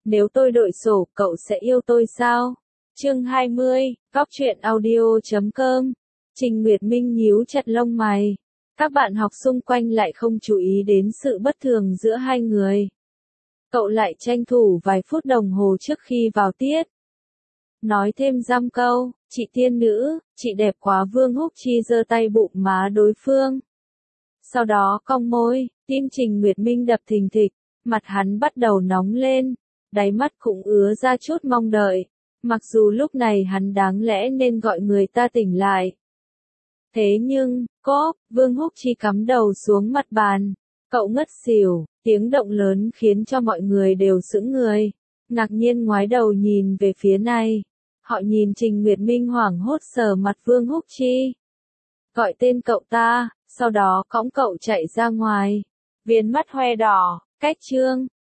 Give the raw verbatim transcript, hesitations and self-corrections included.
Nếu tôi đội sổ, cậu sẽ yêu tôi sao? Chương hai mươi, Góc truyện audio chấm com. Trình Nguyệt Minh nhíu chặt lông mày. Các bạn học xung quanh lại không chú ý đến sự bất thường giữa hai người. Cậu lại tranh thủ vài phút đồng hồ trước khi vào tiết. Nói thêm dăm câu, chị tiên nữ, chị đẹp quá. Vương Húc Chi giơ tay bụng má đối phương. Sau đó cong môi, tim Trình Nguyệt Minh đập thình thịch, mặt hắn bắt đầu nóng lên, đáy mắt cũng ứa ra chút mong đợi, mặc dù lúc này hắn đáng lẽ nên gọi người ta tỉnh lại. Thế nhưng, cóp, Vương Húc Chi cắm đầu xuống mặt bàn, cậu ngất xỉu, tiếng động lớn khiến cho mọi người đều sững người, ngạc nhiên ngoái đầu nhìn về phía này. Họ nhìn Trình Nguyệt Minh hoảng hốt sờ mặt Vương Húc Chi. Gọi tên cậu ta, sau đó cõng cậu chạy ra ngoài. Viền mắt hoe đỏ, cách chương.